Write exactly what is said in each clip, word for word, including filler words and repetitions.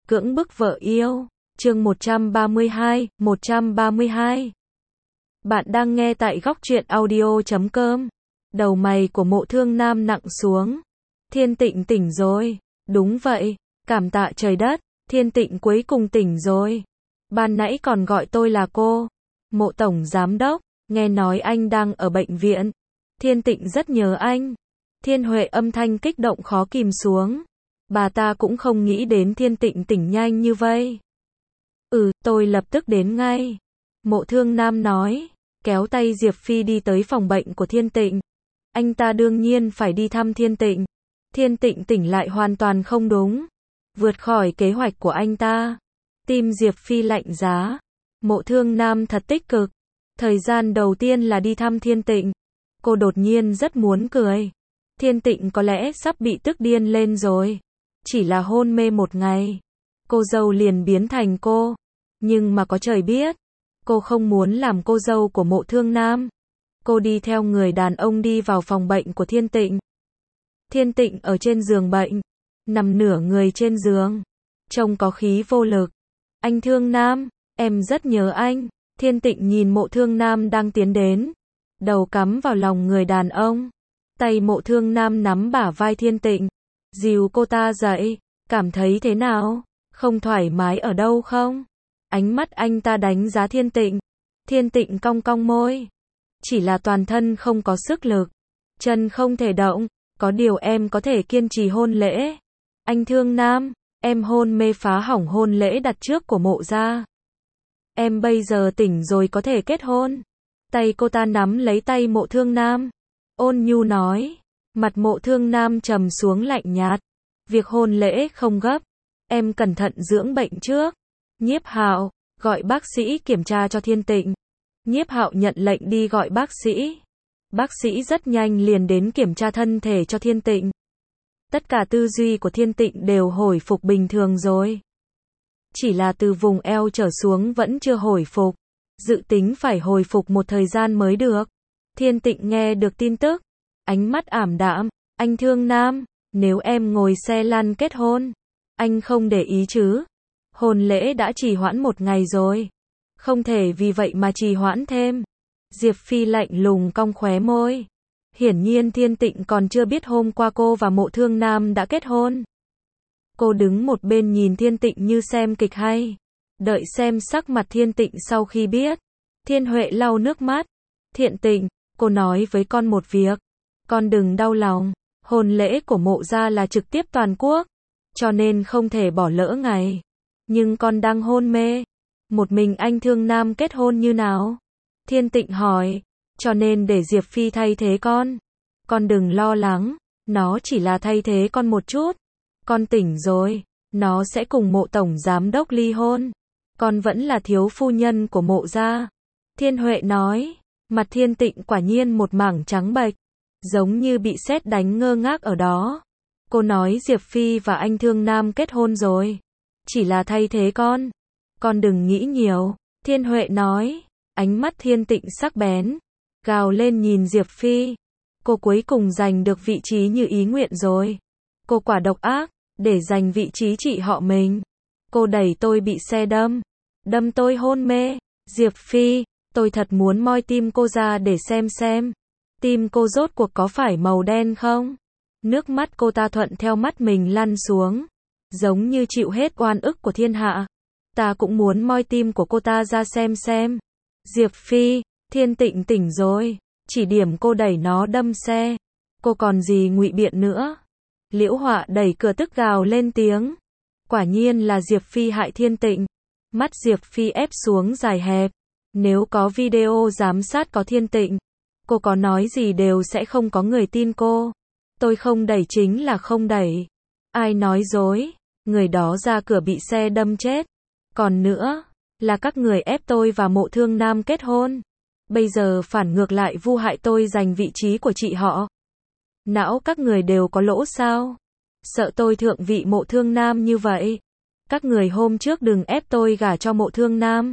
Cưỡng bức vợ yêu, chương một trăm ba mươi hai, một trăm ba mươi hai. Bạn đang nghe tại góc truyện audio chấm com. Đầu mày của Mộ Thương Nam nặng xuống. Thiên Tịnh tỉnh rồi. Đúng vậy, cảm tạ trời đất, Thiên Tịnh cuối cùng tỉnh rồi. Ban nãy còn gọi tôi là cô. Mộ tổng giám đốc, nghe nói anh đang ở bệnh viện. Thiên Tịnh rất nhớ anh. Thiên Huệ âm thanh kích động khó kìm xuống. Bà ta cũng không nghĩ đến Thiên Tịnh tỉnh nhanh như vậy. Ừ, tôi lập tức đến ngay. Mộ Thương Nam nói, kéo tay Diệp Phi đi tới phòng bệnh của Thiên Tịnh. Anh ta đương nhiên phải đi thăm Thiên Tịnh. Thiên Tịnh tỉnh lại hoàn toàn không đúng. Vượt khỏi kế hoạch của anh ta. Tim Diệp Phi lạnh giá. Mộ Thương Nam thật tích cực. Thời gian đầu tiên là đi thăm Thiên Tịnh. Cô đột nhiên rất muốn cười. Thiên Tịnh có lẽ sắp bị tức điên lên rồi. Chỉ là hôn mê một ngày. Cô dâu liền biến thành cô. Nhưng mà có trời biết. Cô không muốn làm cô dâu của Mộ Thương Nam. Cô đi theo người đàn ông đi vào phòng bệnh của Thiên Tịnh. Thiên Tịnh ở trên giường bệnh. Nằm nửa người trên giường. Trông có khí vô lực. Anh Thương Nam, em rất nhớ anh. Thiên Tịnh nhìn Mộ Thương Nam đang tiến đến. Đầu cắm vào lòng người đàn ông. Tay Mộ Thương Nam nắm bả vai Thiên Tịnh. Dìu cô ta dậy. Cảm thấy thế nào? Không thoải mái ở đâu không? Ánh mắt anh ta đánh giá Thiên Tịnh. Thiên Tịnh cong cong môi. Chỉ là toàn thân không có sức lực. Chân không thể động. Có điều em có thể kiên trì hôn lễ. Anh Thương Nam, em hôn mê phá hỏng hôn lễ đặt trước của Mộ gia. Em bây giờ tỉnh rồi có thể kết hôn. Tay cô ta nắm lấy tay Mộ Thương Nam. Ôn nhu nói. Mặt Mộ Thương Nam trầm xuống lạnh nhạt. Việc hôn lễ không gấp. Em cẩn thận dưỡng bệnh trước. Nhiếp Hạo, gọi bác sĩ kiểm tra cho Thiên Tịnh. Nhiếp Hạo nhận lệnh đi gọi bác sĩ. Bác sĩ rất nhanh liền đến kiểm tra thân thể cho Thiên Tịnh. Tất cả tư duy của Thiên Tịnh đều hồi phục bình thường rồi. Chỉ là từ vùng eo trở xuống vẫn chưa hồi phục. Dự tính phải hồi phục một thời gian mới được. Thiên Tịnh nghe được tin tức. Ánh mắt ảm đạm. Anh Thương Nam, nếu em ngồi xe lăn kết hôn, anh không để ý chứ? Hôn lễ đã trì hoãn một ngày rồi. Không thể vì vậy mà trì hoãn thêm. Diệp Phi lạnh lùng cong khóe môi. Hiển nhiên Thiên Tịnh còn chưa biết hôm qua cô và Mộ Thương Nam đã kết hôn. Cô đứng một bên nhìn Thiên Tịnh như xem kịch hay. Đợi xem sắc mặt Thiên Tịnh sau khi biết. Thiên Huệ lau nước mắt. Thiện Tịnh, cô nói với con một việc. Con đừng đau lòng. Hôn lễ của Mộ gia là trực tiếp toàn quốc. Cho nên không thể bỏ lỡ ngày. Nhưng con đang hôn mê. Một mình anh Thương Nam kết hôn như nào? Thiên Tịnh hỏi. Cho nên để Diệp Phi thay thế con. Con đừng lo lắng. Nó chỉ là thay thế con một chút. Con tỉnh rồi. Nó sẽ cùng Mộ tổng giám đốc ly hôn. Con vẫn là thiếu phu nhân của Mộ gia. Thiên Huệ nói. Mặt Thiên Tịnh quả nhiên một mảng trắng bệch. Giống như bị sét đánh ngơ ngác ở đó. Cô nói Diệp Phi và anh Thương Nam kết hôn rồi. Chỉ là thay thế con. Con đừng nghĩ nhiều. Thiên Huệ nói. Ánh mắt Thiên Tịnh sắc bén. Gào lên nhìn Diệp Phi. Cô cuối cùng giành được vị trí như ý nguyện rồi. Cô quả độc ác. Để giành vị trí chị họ mình. Cô đẩy tôi bị xe đâm. Đâm tôi hôn mê. Diệp Phi, tôi thật muốn moi tim cô ra để xem xem. Tim cô rốt cuộc có phải màu đen không? Nước mắt cô ta thuận theo mắt mình lăn xuống. Giống như chịu hết oan ức của thiên hạ. Ta cũng muốn moi tim của cô ta ra xem xem. Diệp Phi, Thiên Tịnh tỉnh rồi. Chỉ điểm cô đẩy nó đâm xe. Cô còn gì ngụy biện nữa? Liễu Họa đẩy cửa tức gào lên tiếng. Quả nhiên là Diệp Phi hại Thiên Tịnh. Mắt Diệp Phi ép xuống dài hẹp. Nếu có video giám sát có Thiên Tịnh, cô có nói gì đều sẽ không có người tin cô. Tôi không đẩy chính là không đẩy. Ai nói dối? Người đó ra cửa bị xe đâm chết. Còn nữa, là các người ép tôi và Mộ Thương Nam kết hôn. Bây giờ phản ngược lại vu hại tôi giành vị trí của chị họ. Não các người đều có lỗ sao? Sợ tôi thượng vị Mộ Thương Nam như vậy. Các người hôm trước đừng ép tôi gả cho Mộ Thương Nam.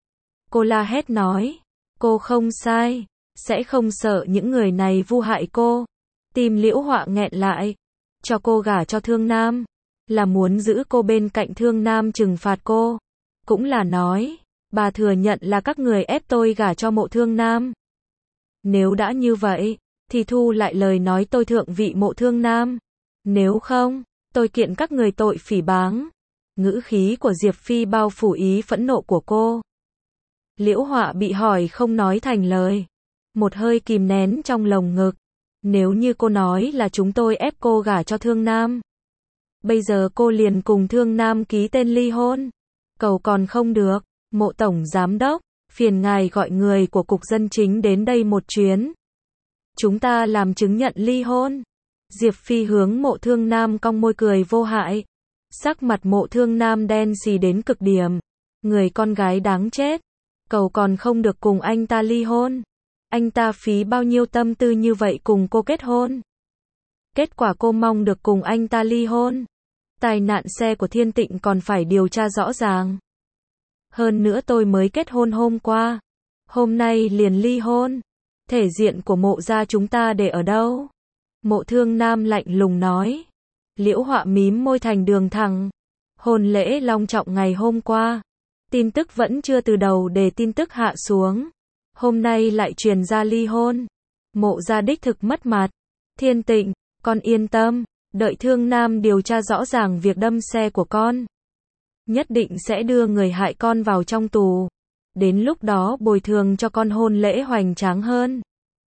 Cô la hét nói. Cô không sai. Sẽ không sợ những người này vu hại cô. Tim Liễu Họa nghẹn lại. Cho cô gả cho Thương Nam. là muốn giữ cô bên cạnh Thương Nam trừng phạt cô. Cũng là nói, bà thừa nhận là các người ép tôi gả cho Mộ Thương Nam. Nếu đã như vậy, thì thu lại lời nói tôi thượng vị Mộ Thương Nam. Nếu không, tôi kiện các người tội phỉ báng. Ngữ khí của Diệp Phi bao phủ ý phẫn nộ của cô. Liễu Họa bị hỏi không nói thành lời. Một hơi kìm nén trong lồng ngực. Nếu như cô nói là chúng tôi ép cô gả cho Thương Nam, bây giờ cô liền cùng Thương Nam ký tên ly hôn. Cầu còn không được. Mộ Tổng Giám Đốc, phiền ngài gọi người của Cục Dân Chính đến đây một chuyến. Chúng ta làm chứng nhận ly hôn. Diệp Phi hướng Mộ Thương Nam cong môi cười vô hại. Sắc mặt Mộ Thương Nam đen xì đến cực điểm. Người con gái đáng chết. Cầu còn không được cùng anh ta ly hôn. Anh ta phí bao nhiêu tâm tư như vậy cùng cô kết hôn. Kết quả cô mong được cùng anh ta ly hôn. Tai nạn xe của Thiên Tịnh còn phải điều tra rõ ràng. Hơn nữa tôi mới kết hôn hôm qua. Hôm nay liền ly hôn. Thể diện của Mộ gia chúng ta để ở đâu? Mộ Thương Nam lạnh lùng nói. Liễu Họa mím môi thành đường thẳng. Hôn lễ long trọng ngày hôm qua. Tin tức vẫn chưa từ đầu để tin tức hạ xuống. Hôm nay lại truyền ra ly hôn. Mộ gia đích thực mất mặt. Thiên Tịnh, con yên tâm. Đợi Thương Nam điều tra rõ ràng việc đâm xe của con. Nhất định sẽ đưa người hại con vào trong tù. Đến lúc đó bồi thường cho con hôn lễ hoành tráng hơn.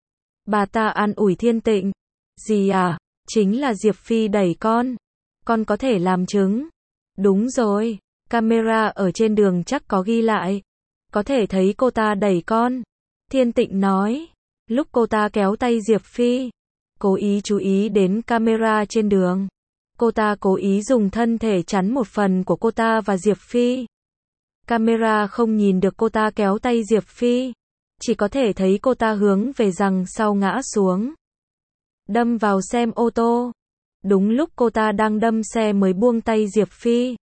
Bà ta an ủi Thiên Tịnh. Gì à? Chính là Diệp Phi đẩy con. Con có thể làm chứng. Đúng rồi. Camera ở trên đường chắc có ghi lại. Có thể thấy cô ta đẩy con. Thiên Tịnh nói. Lúc cô ta kéo tay Diệp Phi. Cố ý chú ý đến camera trên đường. Cô ta cố ý dùng thân thể chắn một phần của cô ta và Diệp Phi. Camera không nhìn được cô ta kéo tay Diệp Phi. Chỉ có thể thấy cô ta hướng về rằng sau ngã xuống. Đâm vào xem ô tô. Đúng lúc cô ta đang đâm xe mới buông tay Diệp Phi.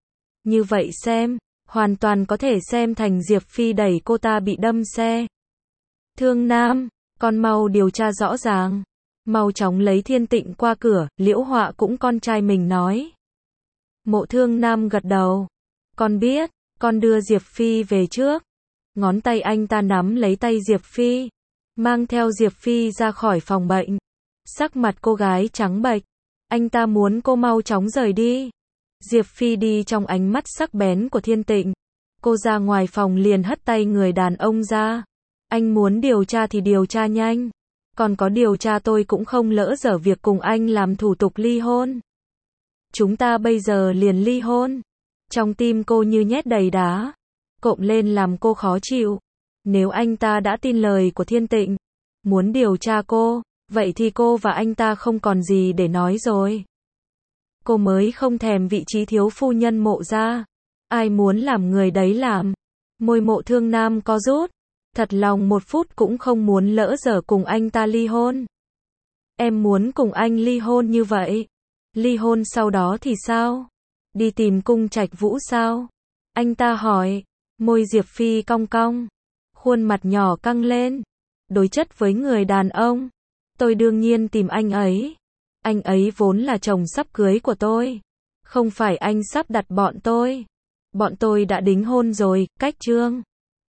Như vậy xem, hoàn toàn có thể xem thành Diệp Phi đẩy cô ta bị đâm xe. Thương Nam, con mau điều tra rõ ràng. Mau chóng lấy Thiên Tịnh qua cửa, Liễu Họa cũng con trai mình nói. Mộ Thương Nam gật đầu. Con biết, con đưa Diệp Phi về trước. Ngón tay anh ta nắm lấy tay Diệp Phi. Mang theo Diệp Phi ra khỏi phòng bệnh. Sắc mặt cô gái trắng bệch. Anh ta muốn cô mau chóng rời đi. Diệp Phi đi trong ánh mắt sắc bén của Thiên Tịnh. Cô ra ngoài phòng liền hất tay người đàn ông ra. Anh muốn điều tra thì điều tra nhanh. Còn có điều tra tôi cũng không lỡ dở việc cùng anh làm thủ tục ly hôn. Chúng ta bây giờ liền ly hôn. Trong tim cô như nhét đầy đá. Cộm lên làm cô khó chịu. Nếu anh ta đã tin lời của Thiên Tịnh, muốn điều tra cô, vậy thì cô và anh ta không còn gì để nói rồi. Cô mới không thèm vị trí thiếu phu nhân Mộ gia. Ai muốn làm người đấy làm. Môi Mộ Thương Nam co rút. Thật lòng một phút cũng không muốn lỡ dở cùng anh ta ly hôn. Em muốn cùng anh ly hôn như vậy. Ly hôn sau đó thì sao? Đi tìm Cung Trạch Vũ sao? Anh ta hỏi. Môi Diệp Phi cong cong. Khuôn mặt nhỏ căng lên. Đối chất với người đàn ông. Tôi đương nhiên tìm anh ấy. Anh ấy vốn là chồng sắp cưới của tôi. Không phải anh sắp đặt bọn tôi. Bọn tôi đã đính hôn rồi, cách chương.